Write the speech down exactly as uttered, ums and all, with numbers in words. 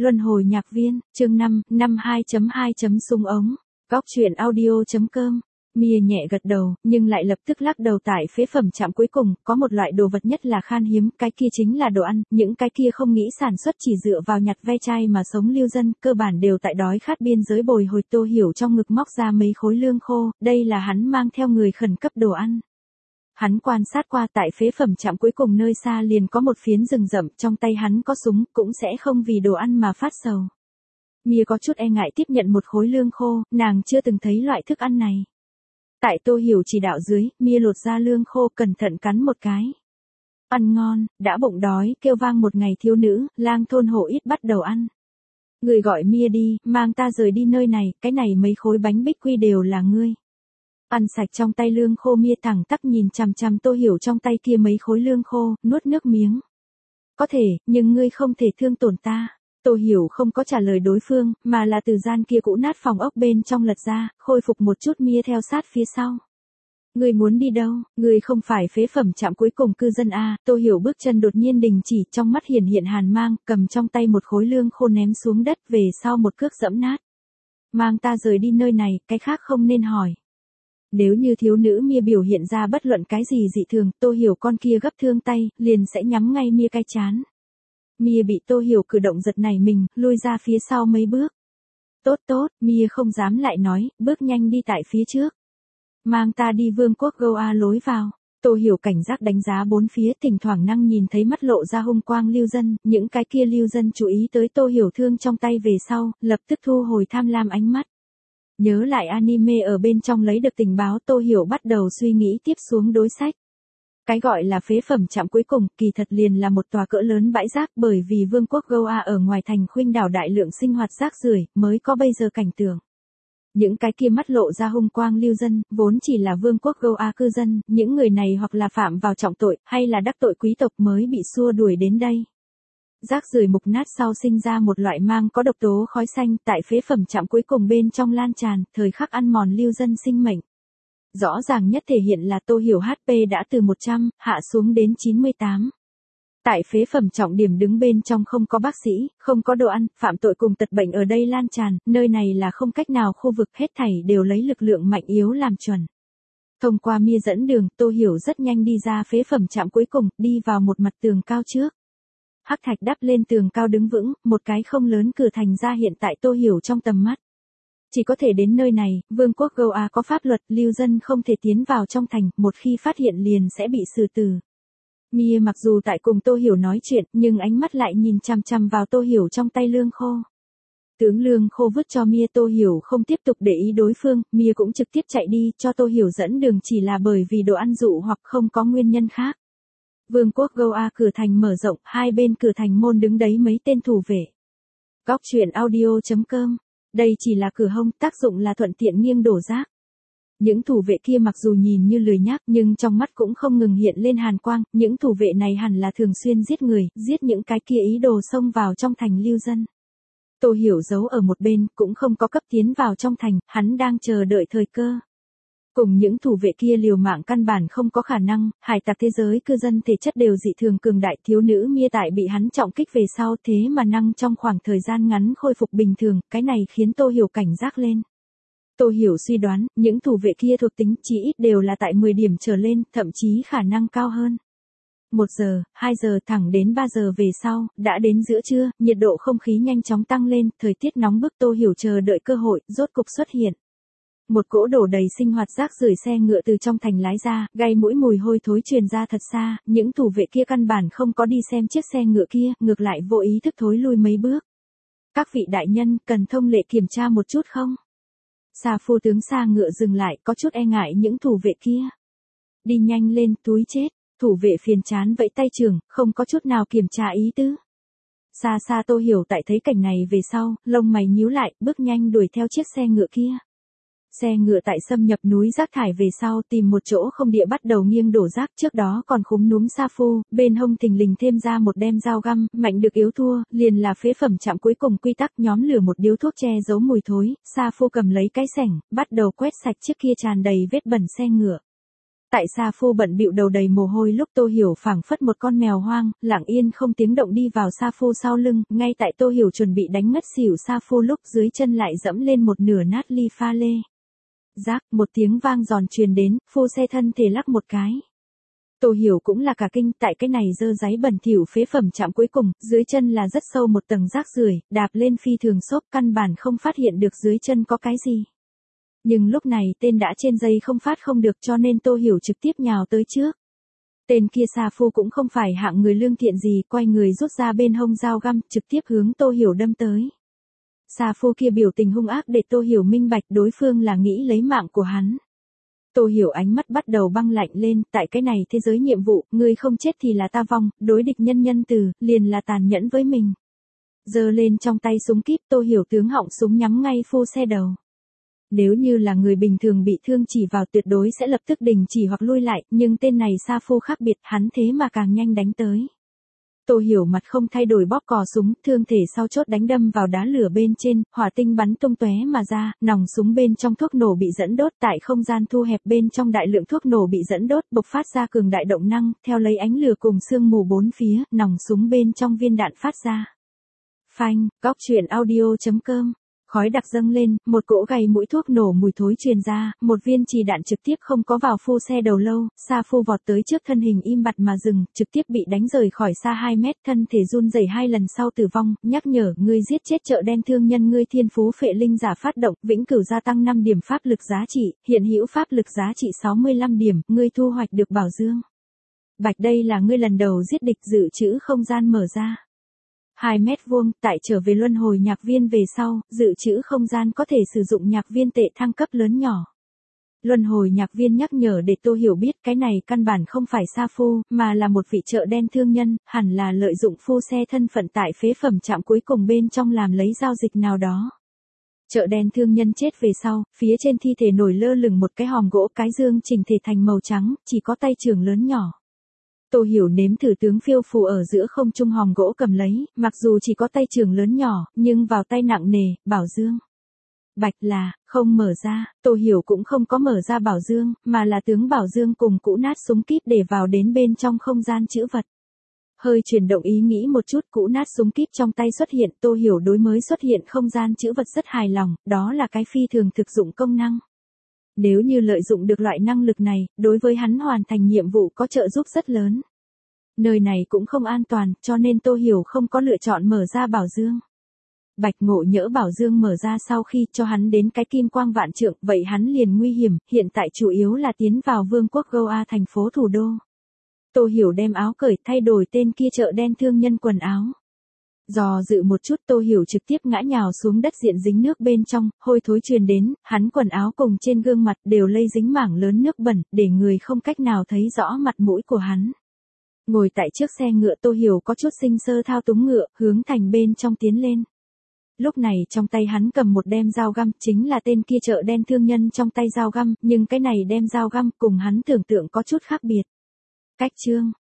Luân hồi nhạc viên, chương năm, năm hai chấm hai chấm súng ống, góc truyện audio chấm com. Mia nhẹ gật đầu, nhưng lại lập tức lắc đầu. Tại phế phẩm trạm cuối cùng, có một loại đồ vật nhất là khan hiếm, cái kia chính là đồ ăn, những cái kia không nghĩ sản xuất chỉ dựa vào nhặt ve chai mà sống lưu dân, cơ bản đều tại đói khát biên giới bồi hồi. Tô Hiểu trong ngực móc ra mấy khối lương khô, đây là hắn mang theo người khẩn cấp đồ ăn. Hắn quan sát qua tại phế phẩm trạm cuối cùng nơi xa liền có một phiến rừng rậm, trong tay hắn có súng, cũng sẽ không vì đồ ăn mà phát sầu. Mia có chút e ngại tiếp nhận một khối lương khô, nàng chưa từng thấy loại thức ăn này. Tại Tô Hiểu chỉ đạo dưới, Mia lột ra lương khô cẩn thận cắn một cái. Ăn ngon, đã bụng đói, kêu vang một ngày thiếu nữ, lang thôn hộ ít bắt đầu ăn. Người gọi Mia đi, mang ta rời đi nơi này, cái này mấy khối bánh bích quy đều là ngươi. Ăn sạch trong tay lương khô, Mia thẳng tắp nhìn chằm chằm Tô Hiểu trong tay kia mấy khối lương khô, nuốt nước miếng. Có thể, nhưng ngươi không thể thương tổn ta. Tô Hiểu không có trả lời đối phương, mà là từ gian kia cũ nát phòng ốc bên trong lật ra, khôi phục một chút. Mia theo sát phía sau. Ngươi muốn đi đâu? Ngươi không phải phế phẩm trạm cuối cùng cư dân a? Tô Hiểu bước chân đột nhiên đình chỉ, trong mắt hiển hiện hàn mang, cầm trong tay một khối lương khô ném xuống đất, về sau một cước giẫm nát. Mang ta rời đi nơi này, cái khác không nên hỏi. Nếu như thiếu nữ Mia biểu hiện ra bất luận cái gì dị thường, Tô Hiểu con kia gấp thương tay, liền sẽ nhắm ngay Mia cái chán. Mia bị Tô Hiểu cử động giật nảy mình, lui ra phía sau mấy bước. Tốt tốt, Mia không dám lại nói, bước nhanh đi tại phía trước. Mang ta đi vương quốc Goa lối vào. Tô Hiểu cảnh giác đánh giá bốn phía, thỉnh thoảng năng nhìn thấy mắt lộ ra hung quang lưu dân, những cái kia lưu dân chú ý tới Tô Hiểu thương trong tay về sau, lập tức thu hồi tham lam ánh mắt. Nhớ lại anime ở bên trong lấy được tình báo, Tô Hiểu bắt đầu suy nghĩ tiếp xuống đối sách. Cái gọi là phế phẩm trạm cuối cùng, kỳ thật liền là một tòa cỡ lớn bãi rác, bởi vì vương quốc Goa ở ngoài thành khuynh đảo đại lượng sinh hoạt rác rưởi, mới có bây giờ cảnh tượng. Những cái kia mắt lộ ra hung quang lưu dân, vốn chỉ là vương quốc Goa cư dân, những người này hoặc là phạm vào trọng tội, hay là đắc tội quý tộc mới bị xua đuổi đến đây. Rác rưởi mục nát sau sinh ra một loại mang có độc tố khói xanh, tại phế phẩm trạm cuối cùng bên trong lan tràn, thời khắc ăn mòn lưu dân sinh mệnh. Rõ ràng nhất thể hiện là Tô Hiểu hát pê đã từ một trăm, hạ xuống đến chín mươi tám. Tại phế phẩm trọng điểm đứng bên trong không có bác sĩ, không có đồ ăn, phạm tội cùng tật bệnh ở đây lan tràn, nơi này là không cách nào khu vực, hết thảy đều lấy lực lượng mạnh yếu làm chuẩn. Thông qua Mia dẫn đường, Tô Hiểu rất nhanh đi ra phế phẩm trạm cuối cùng, đi vào một mặt tường cao trước. Hắc thạch đắp lên tường cao đứng vững, một cái không lớn cửa thành ra hiện tại Tô Hiểu trong tầm mắt. Chỉ có thể đến nơi này, vương quốc Goa có pháp luật, lưu dân không thể tiến vào trong thành, một khi phát hiện liền sẽ bị xử tử. Mia mặc dù tại cùng Tô Hiểu nói chuyện, nhưng ánh mắt lại nhìn chằm chằm vào Tô Hiểu trong tay lương khô. Tướng lương khô vứt cho Mia, Tô Hiểu không tiếp tục để ý đối phương, Mia cũng trực tiếp chạy đi, cho Tô Hiểu dẫn đường chỉ là bởi vì đồ ăn dụ hoặc không có nguyên nhân khác. Vương quốc Goa cửa thành mở rộng, hai bên cửa thành môn đứng đấy mấy tên thủ vệ. Góc truyện audio chấm com. Đây chỉ là cửa hông, tác dụng là thuận tiện nghiêng đổ rác. Những thủ vệ kia mặc dù nhìn như lười nhác, nhưng trong mắt cũng không ngừng hiện lên hàn quang, những thủ vệ này hẳn là thường xuyên giết người, giết những cái kia ý đồ xông vào trong thành lưu dân. Tô Hiểu giấu ở một bên, cũng không có cấp tiến vào trong thành, hắn đang chờ đợi thời cơ. Cùng những thủ vệ kia liều mạng căn bản không có khả năng, hải tặc thế giới cư dân thể chất đều dị thường cường đại, thiếu nữ Mia tại bị hắn trọng kích về sau, thế mà năng trong khoảng thời gian ngắn khôi phục bình thường, cái này khiến Tô Hiểu cảnh giác lên. Tô Hiểu suy đoán, những thủ vệ kia thuộc tính chí ít đều là tại mười điểm trở lên, thậm chí khả năng cao hơn. một giờ, hai giờ thẳng đến ba giờ về sau, đã đến giữa trưa, nhiệt độ không khí nhanh chóng tăng lên, thời tiết nóng bức. Tô Hiểu chờ đợi cơ hội, rốt cục xuất hiện. Một cỗ đổ đầy sinh hoạt rác rưởi xe ngựa từ trong thành lái ra, gây mũi mùi hôi thối truyền ra thật xa, những thủ vệ kia căn bản không có đi xem chiếc xe ngựa kia, ngược lại vô ý thức thối lui mấy bước. Các vị đại nhân, cần thông lệ kiểm tra một chút không? Sa phu tướng xa ngựa dừng lại, có chút e ngại những thủ vệ kia. Đi nhanh lên, túi chết. Thủ vệ phiền chán vẫy tay trường, không có chút nào kiểm tra ý tứ. Xa xa Tô Hiểu tại thấy cảnh này về sau, lông mày nhíu lại, bước nhanh đuổi theo chiếc xe ngựa kia. Xe ngựa tại xâm nhập núi rác thải về sau, tìm một chỗ không địa bắt đầu nghiêng đổ rác, trước đó còn khúm núm sa phu, bên hông thình lình thêm ra một đem dao găm, mạnh được yếu thua, liền là phế phẩm trạm cuối cùng quy tắc, nhóm lửa một điếu thuốc che giấu mùi thối, sa phu cầm lấy cái sẻng, bắt đầu quét sạch chiếc kia tràn đầy vết bẩn xe ngựa. Tại Sa Phu bận bịu đầu đầy mồ hôi lúc Tô Hiểu phảng phất một con mèo hoang, lặng yên không tiếng động đi vào Sa Phu sau lưng, ngay tại Tô Hiểu chuẩn bị đánh ngất xỉu Sa Phu lúc dưới chân lại dẫm lên một nửa nát ly pha lê. Rác, một tiếng vang giòn truyền đến, phu xe thân thể lắc một cái. Tô Hiểu cũng là cả kinh, tại cái này dơ dáy bẩn thỉu phế phẩm chạm cuối cùng, dưới chân là rất sâu một tầng rác rưởi, đạp lên phi thường xốp, căn bản không phát hiện được dưới chân có cái gì. Nhưng lúc này tên đã trên dây không phát không được cho nên Tô Hiểu trực tiếp nhào tới trước. Tên kia Sa Phu cũng không phải hạng người lương thiện gì, quay người rút ra bên hông dao găm, trực tiếp hướng Tô Hiểu đâm tới. Sa Phu kia biểu tình hung ác để Tô Hiểu minh bạch đối phương là nghĩ lấy mạng của hắn. Tô Hiểu ánh mắt bắt đầu băng lạnh lên, tại cái này thế giới nhiệm vụ, người không chết thì là ta vong, đối địch nhân nhân từ, liền là tàn nhẫn với mình. Giơ lên trong tay súng kíp, Tô Hiểu tướng họng súng nhắm ngay phu xe đầu. Nếu như là người bình thường bị thương chỉ vào tuyệt đối sẽ lập tức đình chỉ hoặc lui lại, nhưng tên này Sa Phu khác biệt, hắn thế mà càng nhanh đánh tới. Tô Hiểu mặt không thay đổi bóp cò súng, thương thể sau chốt đánh đâm vào đá lửa bên trên, hỏa tinh bắn tung tóe mà ra, nòng súng bên trong thuốc nổ bị dẫn đốt, tại không gian thu hẹp bên trong đại lượng thuốc nổ bị dẫn đốt, bộc phát ra cường đại động năng, theo lấy ánh lửa cùng sương mù bốn phía, nòng súng bên trong viên đạn phát ra. Phanh, góc truyện audio chấm com. Khói đặc dâng lên, một cỗ gầy mũi thuốc nổ mùi thối truyền ra, một viên chì đạn trực tiếp không có vào phu xe đầu lâu, Sa Phu vọt tới trước thân hình im bặt mà dừng, trực tiếp bị đánh rời khỏi xa hai mét, thân thể run rẩy hai lần sau tử vong, nhắc nhở, ngươi giết chết chợ đen thương nhân ngươi thiên phú phệ linh giả phát động, vĩnh cửu gia tăng năm điểm pháp lực giá trị, hiện hữu pháp lực giá trị sáu mươi lăm điểm, ngươi thu hoạch được bảo dương. Bạch đây là ngươi lần đầu giết địch, dự trữ không gian mở ra. hai mét vuông, tại trở về luân hồi nhạc viên về sau, dự trữ không gian có thể sử dụng nhạc viên tệ thăng cấp lớn nhỏ. Luân hồi nhạc viên nhắc nhở để Tô Hiểu biết cái này căn bản không phải Sa Phu, mà là một vị chợ đen thương nhân, hẳn là lợi dụng phu xe thân phận tại phế phẩm trạm cuối cùng bên trong làm lấy giao dịch nào đó. Chợ đen thương nhân chết về sau, phía trên thi thể nổi lơ lửng một cái hòm gỗ, cái dương chỉnh thể thành màu trắng, chỉ có tay trưởng lớn nhỏ. Tô Hiểu nếm thử tướng phiêu phù ở giữa không trung hòm gỗ cầm lấy, mặc dù chỉ có tay trưởng lớn nhỏ, nhưng vào tay nặng nề, bảo dương. Bạch là, không mở ra, Tô Hiểu cũng không có mở ra bảo dương, mà là tướng bảo dương cùng cũ nát súng kíp để vào đến bên trong không gian trữ vật. Hơi chuyển động ý nghĩ một chút, cũ nát súng kíp trong tay xuất hiện, Tô Hiểu đối mới xuất hiện không gian trữ vật rất hài lòng, đó là cái phi thường thực dụng công năng. Nếu như lợi dụng được loại năng lực này, đối với hắn hoàn thành nhiệm vụ có trợ giúp rất lớn. Nơi này cũng không an toàn, cho nên Tô Hiểu không có lựa chọn mở ra bảo dương. Bạch Ngộ nhỡ bảo dương mở ra sau khi cho hắn đến cái kim quang vạn trượng, vậy hắn liền nguy hiểm, hiện tại chủ yếu là tiến vào vương quốc Goa thành phố thủ đô. Tô Hiểu đem áo cởi thay đổi tên kia chợ đen thương nhân quần áo. Dò dự một chút, Tô Hiểu trực tiếp ngã nhào xuống đất diện dính nước bên trong, hôi thối truyền đến, hắn quần áo cùng trên gương mặt đều lây dính mảng lớn nước bẩn, để người không cách nào thấy rõ mặt mũi của hắn. Ngồi tại trước xe ngựa, Tô Hiểu có chút sinh sơ thao túng ngựa, hướng thành bên trong tiến lên. Lúc này trong tay hắn cầm một đem dao găm, chính là tên kia chợ đen thương nhân trong tay dao găm, nhưng cái này đem dao găm cùng hắn tưởng tượng có chút khác biệt. Cách chương,